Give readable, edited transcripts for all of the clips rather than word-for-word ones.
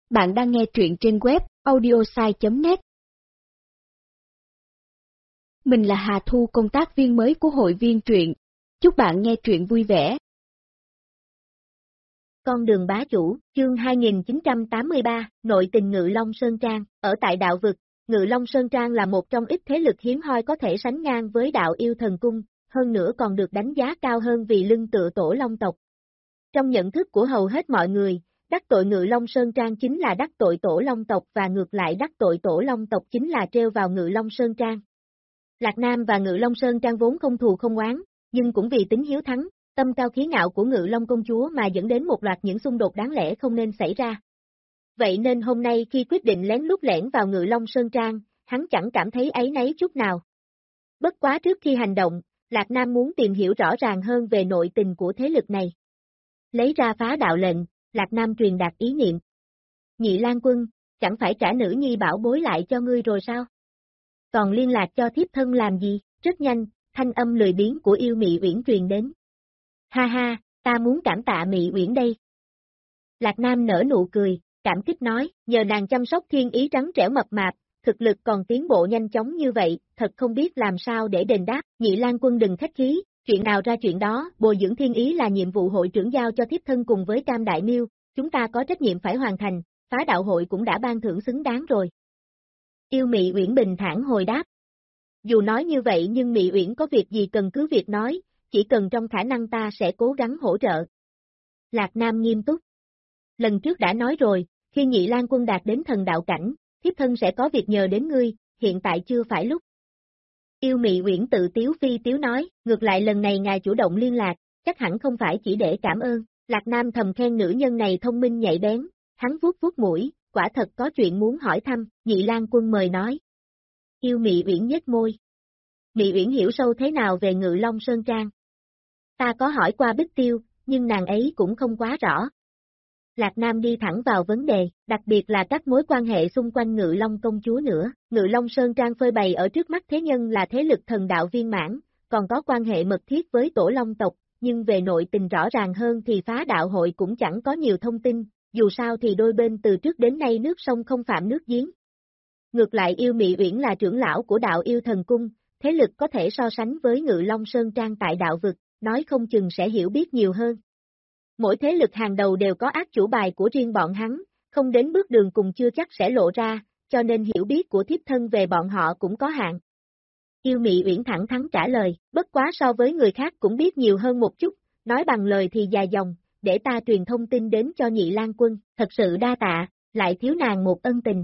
Bạn đang nghe truyện trên web audiosai.net. Mình là Hà Thu, công tác viên mới của hội viên truyện. Chúc bạn nghe truyện vui vẻ. Con đường bá chủ, chương 2983, nội tình Ngự Long Sơn Trang. Ở tại đạo vực, Ngự Long Sơn Trang là một trong ít thế lực hiếm hoi có thể sánh ngang với đạo yêu thần cung, hơn nữa còn được đánh giá cao hơn vì lưng tựa tổ long tộc. Trong nhận thức của hầu hết mọi người, đắc tội Ngự Long Sơn Trang chính là đắc tội tổ long tộc và ngược lại đắc tội tổ long tộc chính là trêu vào Ngự Long Sơn Trang. Lạc Nam và Ngự Long Sơn Trang vốn không thù không oán, nhưng cũng vì tính hiếu thắng, tâm cao khí ngạo của Ngự Long công chúa mà dẫn đến một loạt những xung đột đáng lẽ không nên xảy ra. Vậy nên hôm nay khi quyết định lén lút lẻn vào Ngự Long Sơn Trang, hắn chẳng cảm thấy áy náy chút nào. Bất quá trước khi hành động, Lạc Nam muốn tìm hiểu rõ ràng hơn về nội tình của thế lực này. Lấy ra phá đạo lệnh, Lạc Nam truyền đạt ý niệm. Nhị Lang Quân, chẳng phải trả nữ nhi bảo bối lại cho ngươi rồi sao? Còn liên lạc cho thiếp thân làm gì? Rất nhanh, thanh âm lười biếng của yêu Mị Uyển truyền đến. Ha ha, ta muốn cảm tạ Mị Uyển đây. Lạc Nam nở nụ cười, cảm kích nói, nhờ nàng chăm sóc thiên ý trắng trẻo mập mạp, thực lực còn tiến bộ nhanh chóng như vậy, thật không biết làm sao để đền đáp. Nhị Lang Quân đừng khách khí, chuyện nào ra chuyện đó, bồi dưỡng thiên ý là nhiệm vụ hội trưởng giao cho thiếp thân cùng với Cam Đại Miêu, chúng ta có trách nhiệm phải hoàn thành, phá đạo hội cũng đã ban thưởng xứng đáng rồi. Yêu Mị Uyển bình thản hồi đáp. Dù nói như vậy nhưng Mị Uyển có việc gì cần cứ việc nói, chỉ cần trong khả năng ta sẽ cố gắng hỗ trợ. Lạc Nam nghiêm túc. Lần trước đã nói rồi, khi Nhị Lang Quân đạt đến thần đạo cảnh, thiếp thân sẽ có việc nhờ đến ngươi, hiện tại chưa phải lúc. Yêu Mị Uyển tự tiếu phi tiếu nói, ngược lại lần này ngài chủ động liên lạc, chắc hẳn không phải chỉ để cảm ơn. Lạc Nam thầm khen nữ nhân này thông minh nhạy bén, hắn vuốt vuốt mũi, quả thật có chuyện muốn hỏi thăm, Nhị Lang Quân mời nói. Yêu Mị Uyển nhếch môi. Mị Uyển hiểu sâu thế nào về Ngự Long Sơn Trang? Ta có hỏi qua Bích Tiêu, nhưng nàng ấy cũng không quá rõ. Lạc Nam đi thẳng vào vấn đề, đặc biệt là các mối quan hệ xung quanh Ngự Long công chúa nữa. Ngự Long Sơn Trang phơi bày ở trước mắt thế nhân là thế lực thần đạo viên mãn, còn có quan hệ mật thiết với tổ long tộc, nhưng về nội tình rõ ràng hơn thì phá đạo hội cũng chẳng có nhiều thông tin, dù sao thì đôi bên từ trước đến nay nước sông không phạm nước giếng. Ngược lại Yêu Mị Uyển là trưởng lão của đạo yêu thần cung, thế lực có thể so sánh với Ngự Long Sơn Trang tại đạo vực, nói không chừng sẽ hiểu biết nhiều hơn. Mỗi thế lực hàng đầu đều có ác chủ bài của riêng bọn hắn, không đến bước đường cùng chưa chắc sẽ lộ ra, cho nên hiểu biết của thiếp thân về bọn họ cũng có hạn. Yêu Mị Uyển thẳng thắn trả lời, bất quá so với người khác cũng biết nhiều hơn một chút, nói bằng lời thì dài dòng, để ta truyền thông tin đến cho Nhị Lang Quân, thật sự đa tạ, lại thiếu nàng một ân tình.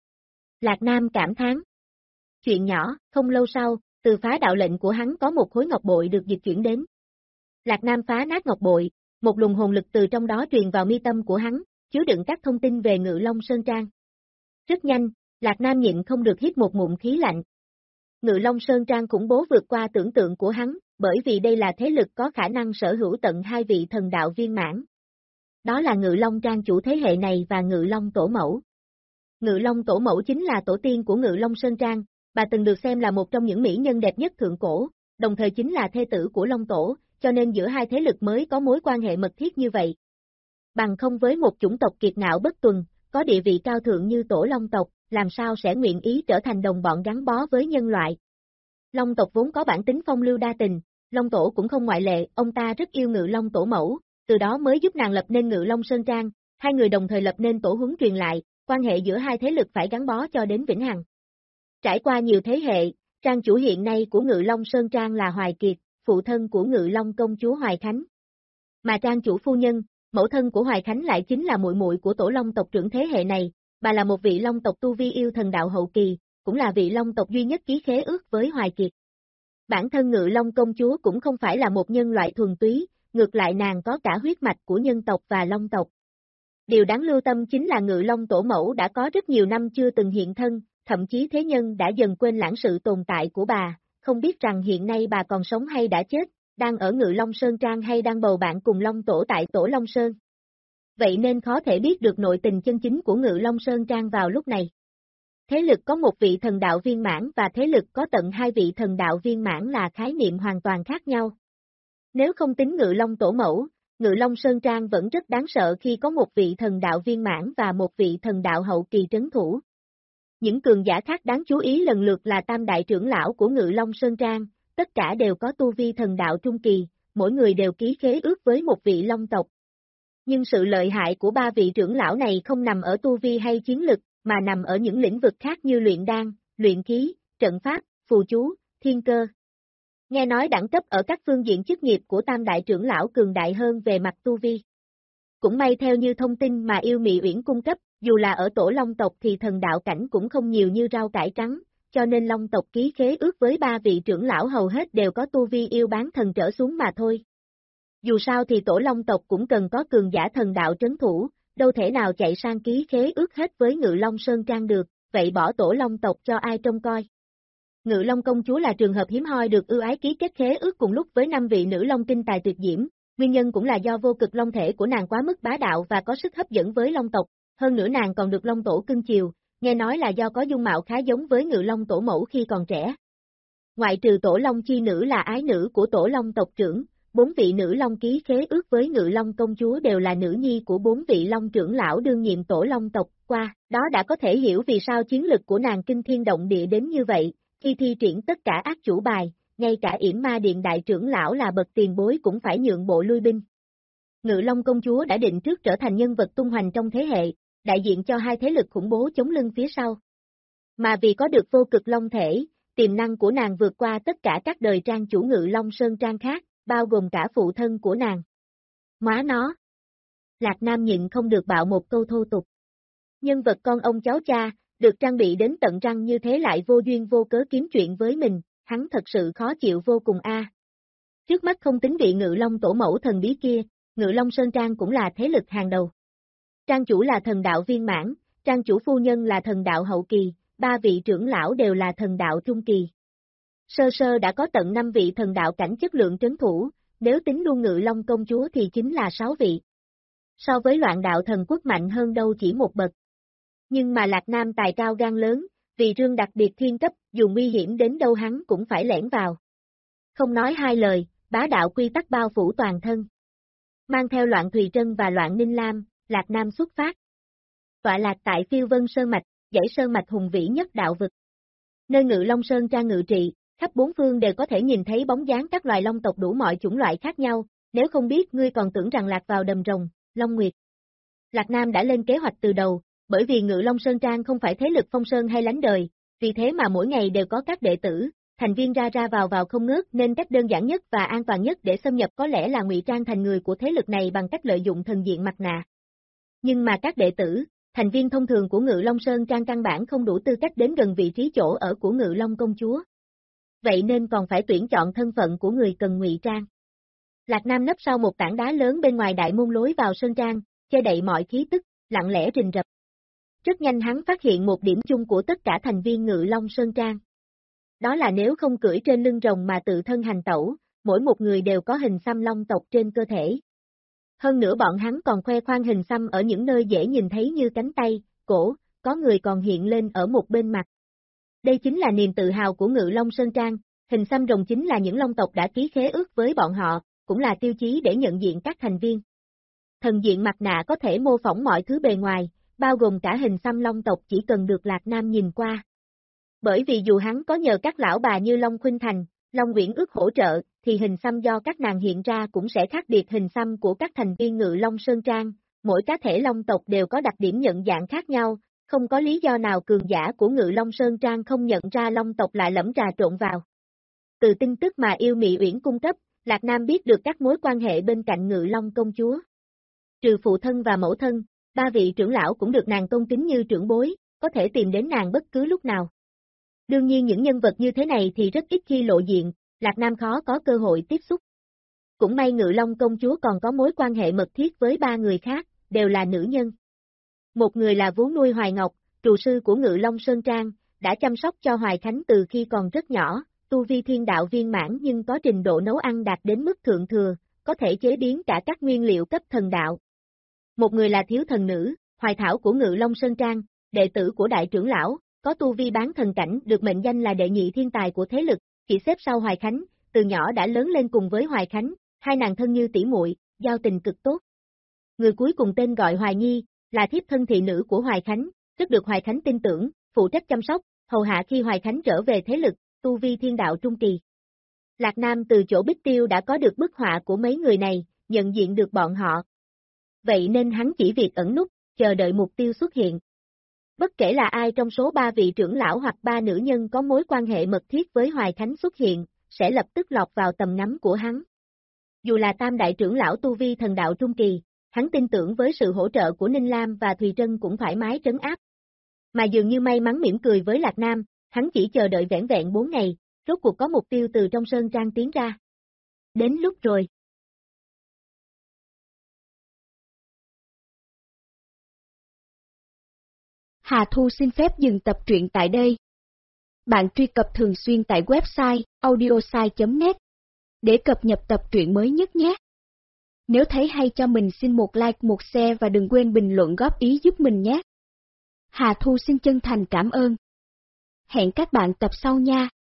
Lạc Nam cảm thán. Chuyện nhỏ, không lâu sau, từ phá đạo lệnh của hắn có một khối ngọc bội được dịch chuyển đến. Lạc Nam phá nát ngọc bội, một luồng hồn lực từ trong đó truyền vào mi tâm của hắn, chứa đựng các thông tin về Ngự Long Sơn Trang. Rất nhanh, Lạc Nam nhịn không được hít một ngụm khí lạnh. Ngự Long Sơn Trang khủng bố vượt qua tưởng tượng của hắn, bởi vì đây là thế lực có khả năng sở hữu tận hai vị thần đạo viên mãn. Đó là Ngự Long Trang chủ thế hệ này và Ngự Long Tổ Mẫu. Ngự Long Tổ Mẫu chính là tổ tiên của Ngự Long Sơn Trang, bà từng được xem là một trong những mỹ nhân đẹp nhất thượng cổ, đồng thời chính là thê tử của Long Tổ, cho nên giữa hai thế lực mới có mối quan hệ mật thiết như vậy. Bằng không với một chủng tộc kiệt ngạo bất tuần, có địa vị cao thượng như Tổ Long tộc, làm sao sẽ nguyện ý trở thành đồng bọn gắn bó với nhân loại. Long tộc vốn có bản tính phong lưu đa tình, Long Tổ cũng không ngoại lệ, ông ta rất yêu Ngự Long Tổ Mẫu, từ đó mới giúp nàng lập nên Ngự Long Sơn Trang, hai người đồng thời lập nên tổ huấn truyền lại, quan hệ giữa hai thế lực phải gắn bó cho đến vĩnh hằng. Trải qua nhiều thế hệ, trang chủ hiện nay của Ngự Long Sơn Trang là Hoài Kiệt, phụ thân của Ngự Long công chúa Hoài Khánh. Mà trang chủ phu nhân, mẫu thân của Hoài Khánh lại chính là muội muội của tổ Long tộc trưởng thế hệ này, bà là một vị Long tộc tu vi yêu thần đạo hậu kỳ, cũng là vị Long tộc duy nhất ký khế ước với Hoài Kiệt. Bản thân Ngự Long công chúa cũng không phải là một nhân loại thuần túy, ngược lại nàng có cả huyết mạch của nhân tộc và Long tộc. Điều đáng lưu tâm chính là Ngự Long tổ mẫu đã có rất nhiều năm chưa từng hiện thân, thậm chí thế nhân đã dần quên lãng sự tồn tại của bà, không biết rằng hiện nay bà còn sống hay đã chết, đang ở Ngự Long Sơn Trang hay đang bầu bạn cùng Long Tổ tại Tổ Long Sơn. Vậy nên khó thể biết được nội tình chân chính của Ngự Long Sơn Trang vào lúc này. Thế lực có một vị thần đạo viên mãn và thế lực có tận hai vị thần đạo viên mãn là khái niệm hoàn toàn khác nhau. Nếu không tính Ngự Long tổ mẫu, Ngự Long Sơn Trang vẫn rất đáng sợ khi có một vị thần đạo viên mãn và một vị thần đạo hậu kỳ trấn thủ. Những cường giả khác đáng chú ý lần lượt là tam đại trưởng lão của Ngự Long Sơn Trang, tất cả đều có tu vi thần đạo trung kỳ, mỗi người đều ký khế ước với một vị Long tộc. Nhưng sự lợi hại của ba vị trưởng lão này không nằm ở tu vi hay chiến lực, mà nằm ở những lĩnh vực khác như luyện đan, luyện khí, trận pháp, phù chú, thiên cơ. Nghe nói đẳng cấp ở các phương diện chức nghiệp của tam đại trưởng lão cường đại hơn về mặt tu vi. Cũng may theo như thông tin mà Yêu Mị Uyển cung cấp, dù là ở tổ Long tộc thì thần đạo cảnh cũng không nhiều như rau cải trắng, cho nên Long tộc ký khế ước với ba vị trưởng lão hầu hết đều có tu vi yêu bán thần trở xuống mà thôi. Dù sao thì tổ Long tộc cũng cần có cường giả thần đạo trấn thủ, đâu thể nào chạy sang ký khế ước hết với Ngự Long Sơn Trang được, vậy bỏ tổ Long tộc cho ai trông coi. Ngự Long công chúa là trường hợp hiếm hoi được ưu ái ký kết khế ước cùng lúc với 5 vị nữ Long kinh tài tuyệt diễm, nguyên nhân cũng là do vô cực long thể của nàng quá mức bá đạo và có sức hấp dẫn với Long tộc, hơn nữa nàng còn được Long tổ cưng chiều, nghe nói là do có dung mạo khá giống với Ngự Long tổ mẫu khi còn trẻ. Ngoại trừ tổ Long chi nữ là ái nữ của tổ Long tộc trưởng, 4 vị nữ Long ký khế ước với Ngự Long công chúa đều là nữ nhi của 4 vị Long trưởng lão đương nhiệm tổ Long tộc, qua đó đã có thể hiểu vì sao chiến lực của nàng kinh thiên động địa đến như vậy, khi thi triển tất cả ác chủ bài, ngay cả Yểm Ma Điện đại trưởng lão là bậc tiền bối cũng phải nhượng bộ lui binh. Ngự Long công chúa đã định trước trở thành nhân vật tung hoành trong thế hệ, đại diện cho hai thế lực khủng bố chống lưng phía sau. Mà vì có được vô cực long thể, tiềm năng của nàng vượt qua tất cả các đời trang chủ Ngự Long Sơn Trang khác, bao gồm cả phụ thân của nàng. Má nó! Lạc Nam nhịn không được bạo một câu thô tục. Nhân vật con ông cháu cha, được trang bị đến tận răng như thế lại vô duyên vô cớ kiếm chuyện với mình, hắn thật sự khó chịu vô cùng a. Trước mắt không tính vị Ngự Long tổ mẫu thần bí kia, Ngự Long Sơn Trang cũng là thế lực hàng đầu. Trang chủ là thần đạo viên mãn, trang chủ phu nhân là thần đạo hậu kỳ, 3 vị trưởng lão đều là thần đạo trung kỳ. Sơ sơ đã có tận 5 vị thần đạo cảnh chất lượng trấn thủ, nếu tính luôn Ngự Long công chúa thì chính là 6 vị. So với Loạn Đạo thần quốc mạnh hơn đâu chỉ một bậc. Nhưng mà Lạc Nam tài cao gan lớn, vì rương đặc biệt thiên cấp, dù nguy hiểm đến đâu hắn cũng phải lẻn vào. Không nói hai lời, bá đạo quy tắc bao phủ toàn thân. Mang theo Loạn Thùy Trân và Loạn Ninh Lam, Lạc Nam xuất phát. Tọa lạc tại Phiêu Vân Sơn Mạch, dãy sơn mạch hùng vĩ nhất đạo vực. Nơi Ngự Long Sơn Trang ngự trị, khắp bốn phương đều có thể nhìn thấy bóng dáng các loài long tộc đủ mọi chủng loại khác nhau, nếu không biết ngươi còn tưởng rằng lạc vào đầm rồng, Long Nguyệt. Lạc Nam đã lên kế hoạch từ đầu, bởi vì Ngự Long Sơn Trang không phải thế lực phong sơn hay lánh đời, vì thế mà mỗi ngày đều có các đệ tử, thành viên ra ra vào không ngớt nên cách đơn giản nhất và an toàn nhất để xâm nhập có lẽ là ngụy trang thành người của thế lực này bằng cách lợi dụng thần diện mặt nạ. Nhưng mà các đệ tử, thành viên thông thường của Ngự Long Sơn Trang căn bản không đủ tư cách đến gần vị trí chỗ ở của Ngự Long công chúa. Vậy nên còn phải tuyển chọn thân phận của người cần ngụy trang. Lạc Nam nấp sau một tảng đá lớn bên ngoài đại môn lối vào Sơn Trang, che đậy mọi khí tức, lặng lẽ rình rập. Rất nhanh hắn phát hiện một điểm chung của tất cả thành viên Ngự Long Sơn Trang. Đó là nếu không cưỡi trên lưng rồng mà tự thân hành tẩu, mỗi một người đều có hình xăm long tộc trên cơ thể. Hơn nữa bọn hắn còn khoe khoang hình xăm ở những nơi dễ nhìn thấy như cánh tay, cổ, có người còn hiện lên ở một bên mặt. Đây chính là niềm tự hào của Ngự Long Sơn Trang, hình xăm rồng chính là những long tộc đã ký khế ước với bọn họ, cũng là tiêu chí để nhận diện các thành viên. Thần diện mặt nạ có thể mô phỏng mọi thứ bề ngoài, bao gồm cả hình xăm long tộc chỉ cần được Lạc Nam nhìn qua. Bởi vì dù hắn có nhờ các lão bà như Long Khuynh Thành, Long Uyển Ước hỗ trợ, thì hình xăm do các nàng hiện ra cũng sẽ khác biệt hình xăm của các thành viên Ngự Long Sơn Trang, mỗi cá thể long tộc đều có đặc điểm nhận dạng khác nhau, không có lý do nào cường giả của Ngự Long Sơn Trang không nhận ra long tộc lại lẫm trà trộn vào. Từ tin tức mà Yêu Mị Uyển cung cấp, Lạc Nam biết được các mối quan hệ bên cạnh Ngự Long công chúa. Trừ phụ thân và mẫu thân, 3 vị trưởng lão cũng được nàng tôn kính như trưởng bối, có thể tìm đến nàng bất cứ lúc nào. Đương nhiên những nhân vật như thế này thì rất ít khi lộ diện, Lạc Nam khó có cơ hội tiếp xúc. Cũng may Ngự Long công chúa còn có mối quan hệ mật thiết với 3 người khác, đều là nữ nhân. Một người là vú nuôi Hoài Ngọc, trù sư của Ngự Long Sơn Trang, đã chăm sóc cho Hoài Khánh từ khi còn rất nhỏ, tu vi thiên đạo viên mãn nhưng có trình độ nấu ăn đạt đến mức thượng thừa, có thể chế biến cả các nguyên liệu cấp thần đạo. Một người là thiếu thần nữ, Hoài Thảo của Ngự Long Sơn Trang, đệ tử của đại trưởng lão, có tu vi bán thần cảnh, được mệnh danh là đệ nhị thiên tài của thế lực, chỉ xếp sau Hoài Khánh, từ nhỏ đã lớn lên cùng với Hoài Khánh, hai nàng thân như tỷ muội, giao tình cực tốt. Người cuối cùng tên gọi Hoài Nhi, là thiếp thân thị nữ của Hoài Khánh, rất được Hoài Khánh tin tưởng, phụ trách chăm sóc, hầu hạ khi Hoài Khánh trở về thế lực, tu vi thiên đạo trung kỳ. Lạc Nam từ chỗ Bích Tiêu đã có được bức họa của mấy người này, nhận diện được bọn họ. Vậy nên hắn chỉ việc ẩn núp, chờ đợi mục tiêu xuất hiện. Bất kể là ai trong số 3 vị trưởng lão hoặc 3 nữ nhân có mối quan hệ mật thiết với Hoài Khánh xuất hiện, sẽ lập tức lọt vào tầm ngắm của hắn. Dù là tam đại trưởng lão tu vi thần đạo trung kỳ, hắn tin tưởng với sự hỗ trợ của Ninh Lam và Thùy Trân cũng thoải mái trấn áp. Mà dường như may mắn mỉm cười với Lạc Nam, hắn chỉ chờ đợi vẻn vẹn 4 ngày, rốt cuộc có mục tiêu từ trong sơn trang tiến ra. Đến lúc rồi. Hà Thu xin phép dừng tập truyện tại đây. Bạn truy cập thường xuyên tại website audiosai.net để cập nhật tập truyện mới nhất nhé. Nếu thấy hay cho mình xin một like, một share và đừng quên bình luận góp ý giúp mình nhé. Hà Thu xin chân thành cảm ơn. Hẹn các bạn tập sau nha.